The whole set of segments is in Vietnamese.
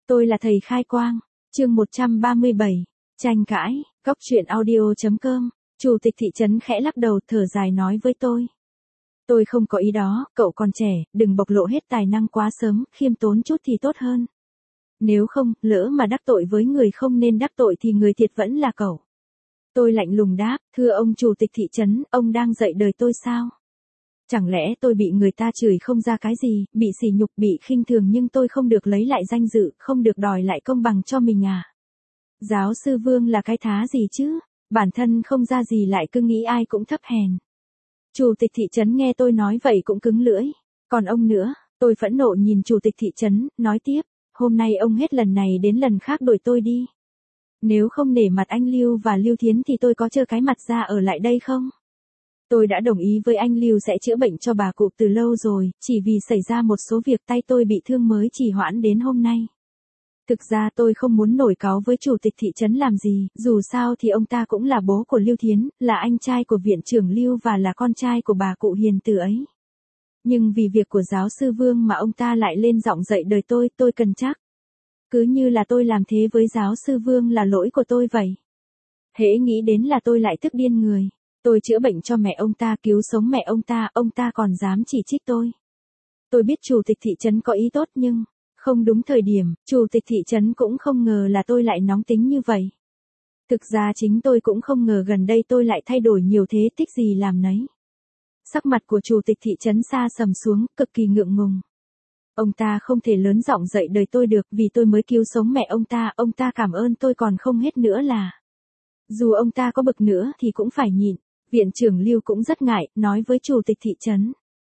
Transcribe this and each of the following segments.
Tôi là thầy khai quang. Chương 137. Tranh cãi. Góc truyện audio.com. Chủ tịch thị trấn khẽ lắc đầu thở dài nói với tôi. Tôi không có ý đó, cậu còn trẻ, đừng bộc lộ hết tài năng quá sớm, khiêm tốn chút thì tốt hơn. Nếu không, lỡ mà đắc tội với người không nên đắc tội thì người thiệt vẫn là cậu. Tôi lạnh lùng đáp, thưa ông chủ tịch thị trấn, ông đang dạy đời tôi sao? Chẳng lẽ tôi bị người ta chửi không ra cái gì, bị sỉ nhục, bị khinh thường nhưng tôi không được lấy lại danh dự, không được đòi lại công bằng cho mình à? Giáo sư Vương là cái thá gì chứ? Bản thân không ra gì lại cứ nghĩ ai cũng thấp hèn. Chủ tịch thị trấn nghe tôi nói vậy cũng cứng lưỡi. Còn ông nữa, tôi phẫn nộ nhìn chủ tịch thị trấn, nói tiếp, hôm nay ông hết lần này đến lần khác đuổi tôi đi. Nếu không nể mặt anh Lưu và Lưu Thiến thì tôi có trơ cái mặt ra ở lại đây không? Tôi đã đồng ý với anh Lưu sẽ chữa bệnh cho bà cụ từ lâu rồi, chỉ vì xảy ra một số việc tay tôi bị thương mới trì hoãn đến hôm nay. Thực ra tôi không muốn nổi cáu với chủ tịch thị trấn làm gì, dù sao thì ông ta cũng là bố của Lưu Thiến, là anh trai của viện trưởng Lưu và là con trai của bà cụ hiền từ ấy. Nhưng vì việc của giáo sư Vương mà ông ta lại lên giọng dạy đời tôi cần chắc. Cứ như là tôi làm thế với giáo sư Vương là lỗi của tôi vậy. Hễ nghĩ đến là tôi lại tức điên người. Tôi chữa bệnh cho mẹ ông ta, cứu sống mẹ ông ta còn dám chỉ trích tôi. Tôi biết chủ tịch thị trấn có ý tốt nhưng, không đúng thời điểm, chủ tịch thị trấn cũng không ngờ là tôi lại nóng tính như vậy. Thực ra chính tôi cũng không ngờ gần đây tôi lại thay đổi nhiều thế, thích gì làm nấy. Sắc mặt của chủ tịch thị trấn sa sầm xuống, cực kỳ ngượng ngùng. Ông ta không thể lớn giọng dạy đời tôi được vì tôi mới cứu sống mẹ ông ta cảm ơn tôi còn không hết nữa là. Dù ông ta có bực nữa thì cũng phải nhịn. Viện trưởng Lưu cũng rất ngại, nói với chủ tịch thị trấn.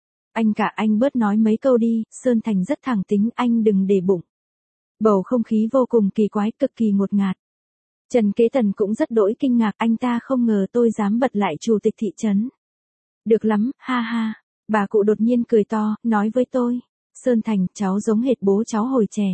Anh bớt nói mấy câu đi, Sơn Thành rất thẳng tính, anh đừng để bụng. Bầu không khí vô cùng kỳ quái, cực kỳ ngột ngạt. Trần Kế Tần cũng rất đỗi kinh ngạc, anh ta không ngờ tôi dám bật lại chủ tịch thị trấn. Được lắm, ha ha. Bà cụ đột nhiên cười to, nói với tôi. Sơn Thành, cháu giống hệt bố cháu hồi trẻ.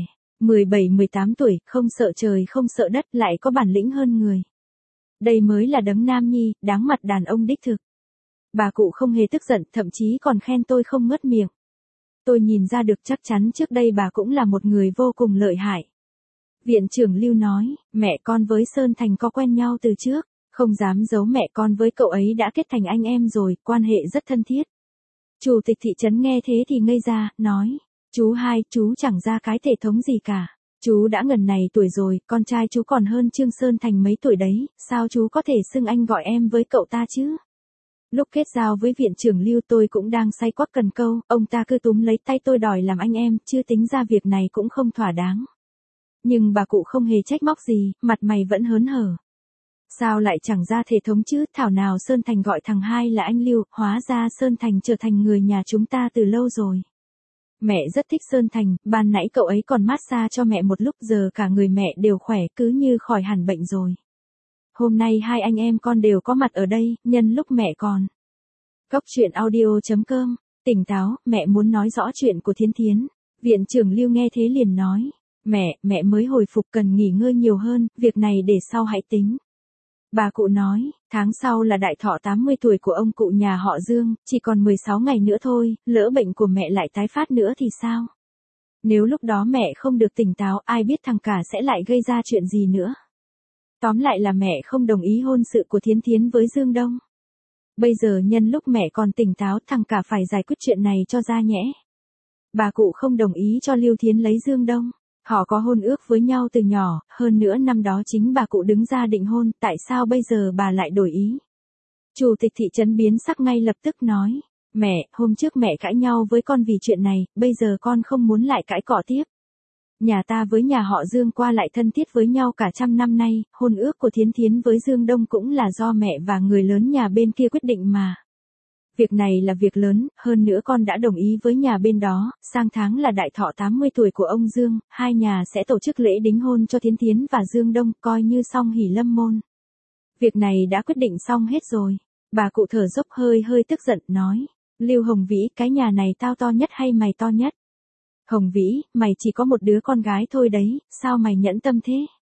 17-18 tuổi, không sợ trời không sợ đất, lại có bản lĩnh hơn người. Đây mới là đấng nam nhi, đáng mặt đàn ông đích thực. Bà cụ không hề tức giận, thậm chí còn khen tôi không ngớt miệng. Tôi nhìn ra được chắc chắn trước đây bà cũng là một người vô cùng lợi hại. Viện trưởng Lưu nói, mẹ con với Sơn Thành có quen nhau từ trước, không dám giấu mẹ con với cậu ấy đã kết thành anh em rồi, quan hệ rất thân thiết. Chủ tịch thị trấn nghe thế thì ngây ra, nói, chú chẳng ra cái thể thống gì cả. Chú đã ngần này tuổi rồi, con trai chú còn hơn Trương Sơn Thành mấy tuổi đấy, sao chú có thể xưng anh gọi em với cậu ta chứ? Lúc kết giao với viện trưởng Lưu tôi cũng đang say quắc cần câu, ông ta cứ túm lấy tay tôi đòi làm anh em, chưa tính ra việc này cũng không thỏa đáng. Nhưng bà cụ không hề trách móc gì, mặt mày vẫn hớn hở. Sao lại chẳng ra thể thống chứ, thảo nào Sơn Thành gọi thằng hai là anh Lưu, hóa ra Sơn Thành trở thành người nhà chúng ta từ lâu rồi. Mẹ rất thích Sơn Thành, ban nãy cậu ấy còn massage cho mẹ một lúc, giờ cả người mẹ đều khỏe, cứ như khỏi hẳn bệnh rồi. Hôm nay hai anh em con đều có mặt ở đây, nhân lúc mẹ còn. Góc truyện audio.com, tỉnh táo, mẹ muốn nói rõ chuyện của Thiến Thiến. Viện trưởng Lưu nghe thế liền nói, mẹ mới hồi phục cần nghỉ ngơi nhiều hơn, việc này để sau hãy tính. Bà cụ nói, tháng sau là đại thọ 80 tuổi của ông cụ nhà họ Dương, chỉ còn 16 ngày nữa thôi, lỡ bệnh của mẹ lại tái phát nữa thì sao? Nếu lúc đó mẹ không được tỉnh táo, ai biết thằng cả sẽ lại gây ra chuyện gì nữa. Tóm lại là mẹ không đồng ý hôn sự của Thiến Thiến với Dương Đông. Bây giờ nhân lúc mẹ còn tỉnh táo, thằng cả phải giải quyết chuyện này cho ra nhẽ. Bà cụ không đồng ý cho Lưu Thiến lấy Dương Đông. Họ có hôn ước với nhau từ nhỏ, hơn nữa năm đó chính bà cụ đứng ra định hôn, tại sao bây giờ bà lại đổi ý? Chủ tịch thị trấn biến sắc ngay lập tức nói, mẹ, hôm trước mẹ cãi nhau với con vì chuyện này, bây giờ con không muốn lại cãi cọ tiếp. Nhà ta với nhà họ Dương qua lại thân thiết với nhau cả trăm năm nay, hôn ước của Thiến Thiến với Dương Đông cũng là do mẹ và người lớn nhà bên kia quyết định mà. Việc này là việc lớn, hơn nữa con đã đồng ý với nhà bên đó, sang tháng là đại thọ 80 tuổi của ông Dương, hai nhà sẽ tổ chức lễ đính hôn cho Thiến Thiến và Dương Đông, coi như xong hỷ lâm môn. Việc này đã quyết định xong hết rồi. Bà cụ thở dốc hơi tức giận, nói, Lưu Hồng Vĩ, cái nhà này tao to nhất hay mày to nhất? Hồng Vĩ, mày chỉ có một đứa con gái thôi đấy, sao mày nhẫn tâm thế?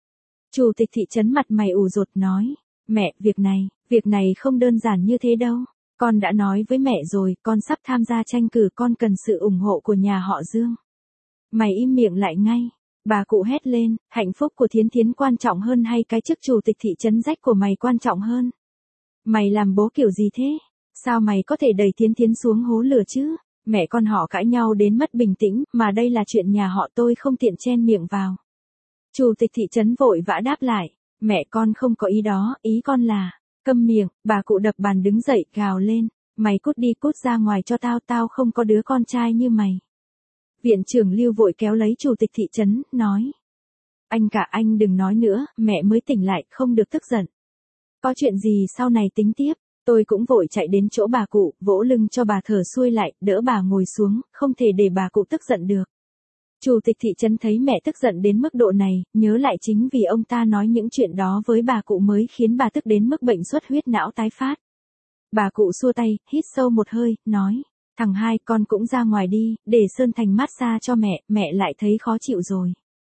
Chủ tịch thị trấn mặt mày ủ rột nói, mẹ, việc này không đơn giản như thế đâu. Con đã nói với mẹ rồi, con sắp tham gia tranh cử, con cần sự ủng hộ của nhà họ Dương. Mày im miệng lại ngay. Bà cụ hét lên, hạnh phúc của Thiến Thiến quan trọng hơn hay cái chức chủ tịch thị trấn rách của mày quan trọng hơn? Mày làm bố kiểu gì thế? Sao mày có thể đẩy Thiến Thiến xuống hố lửa chứ? Mẹ con họ cãi nhau đến mất bình tĩnh, mà đây là chuyện nhà họ, tôi không tiện chen miệng vào. Chủ tịch thị trấn vội vã đáp lại, mẹ con không có ý đó, ý con là, câm miệng, bà cụ đập bàn đứng dậy, gào lên, mày cút đi, cút ra ngoài cho tao, tao không có đứa con trai như mày. Viện trưởng Lưu vội kéo lấy chủ tịch thị trấn, nói. Anh cả, anh đừng nói nữa, mẹ mới tỉnh lại, không được tức giận. Có chuyện gì sau này tính tiếp. Tôi cũng vội chạy đến chỗ bà cụ, vỗ lưng cho bà thở xuôi lại, đỡ bà ngồi xuống, không thể để bà cụ tức giận được. Chủ tịch thị trấn thấy mẹ tức giận đến mức độ này, nhớ lại chính vì ông ta nói những chuyện đó với bà cụ mới khiến bà tức đến mức bệnh xuất huyết não tái phát. Bà cụ xua tay, hít sâu một hơi, nói, thằng hai, con cũng ra ngoài đi, để Sơn Thành massage cho mẹ lại thấy khó chịu rồi.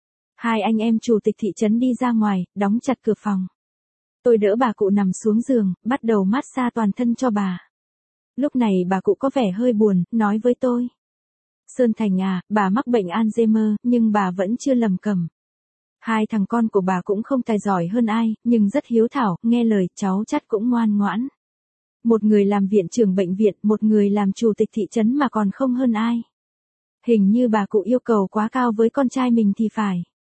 Hai anh em chủ tịch thị trấn đi ra ngoài, đóng chặt cửa phòng. Tôi đỡ bà cụ nằm xuống giường, bắt đầu massage toàn thân cho bà. Lúc này bà cụ có vẻ hơi buồn, nói với tôi. Sơn Thành à, bà mắc bệnh Alzheimer, nhưng bà vẫn chưa lầm cầm. Hai thằng con của bà cũng không tài giỏi hơn ai, nhưng rất hiếu thảo, nghe lời, cháu chắc cũng ngoan ngoãn. Một người làm viện trưởng bệnh viện, một người làm chủ tịch thị trấn mà còn không hơn ai. Hình như bà cụ yêu cầu quá cao với con trai mình thì phải.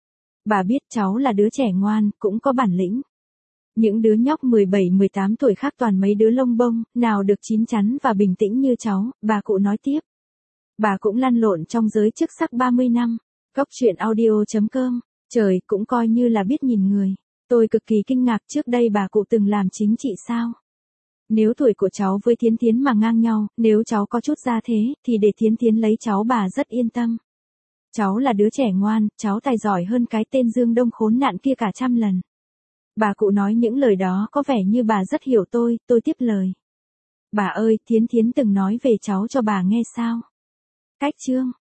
Bà biết cháu là đứa trẻ ngoan, cũng có bản lĩnh. Những đứa nhóc 17-18 tuổi khác toàn mấy đứa lông bông, nào được chín chắn và bình tĩnh như cháu, bà cụ nói tiếp. Bà cũng lăn lộn trong giới chức sắc 30 năm. Góc truyện audio.com. Trời, cũng coi như là biết nhìn người. Tôi cực kỳ kinh ngạc, trước đây bà cụ từng làm chính trị sao? Nếu tuổi của cháu với Thiến Thiến mà ngang nhau, nếu cháu có chút gia thế, thì để Thiến Thiến lấy cháu bà rất yên tâm. Cháu là đứa trẻ ngoan, cháu tài giỏi hơn cái tên Dương Đông khốn nạn kia cả trăm lần. Bà cụ nói những lời đó có vẻ như bà rất hiểu tôi tiếp lời. Bà ơi, Thiến Thiến từng nói về cháu cho bà nghe sao? Cách chương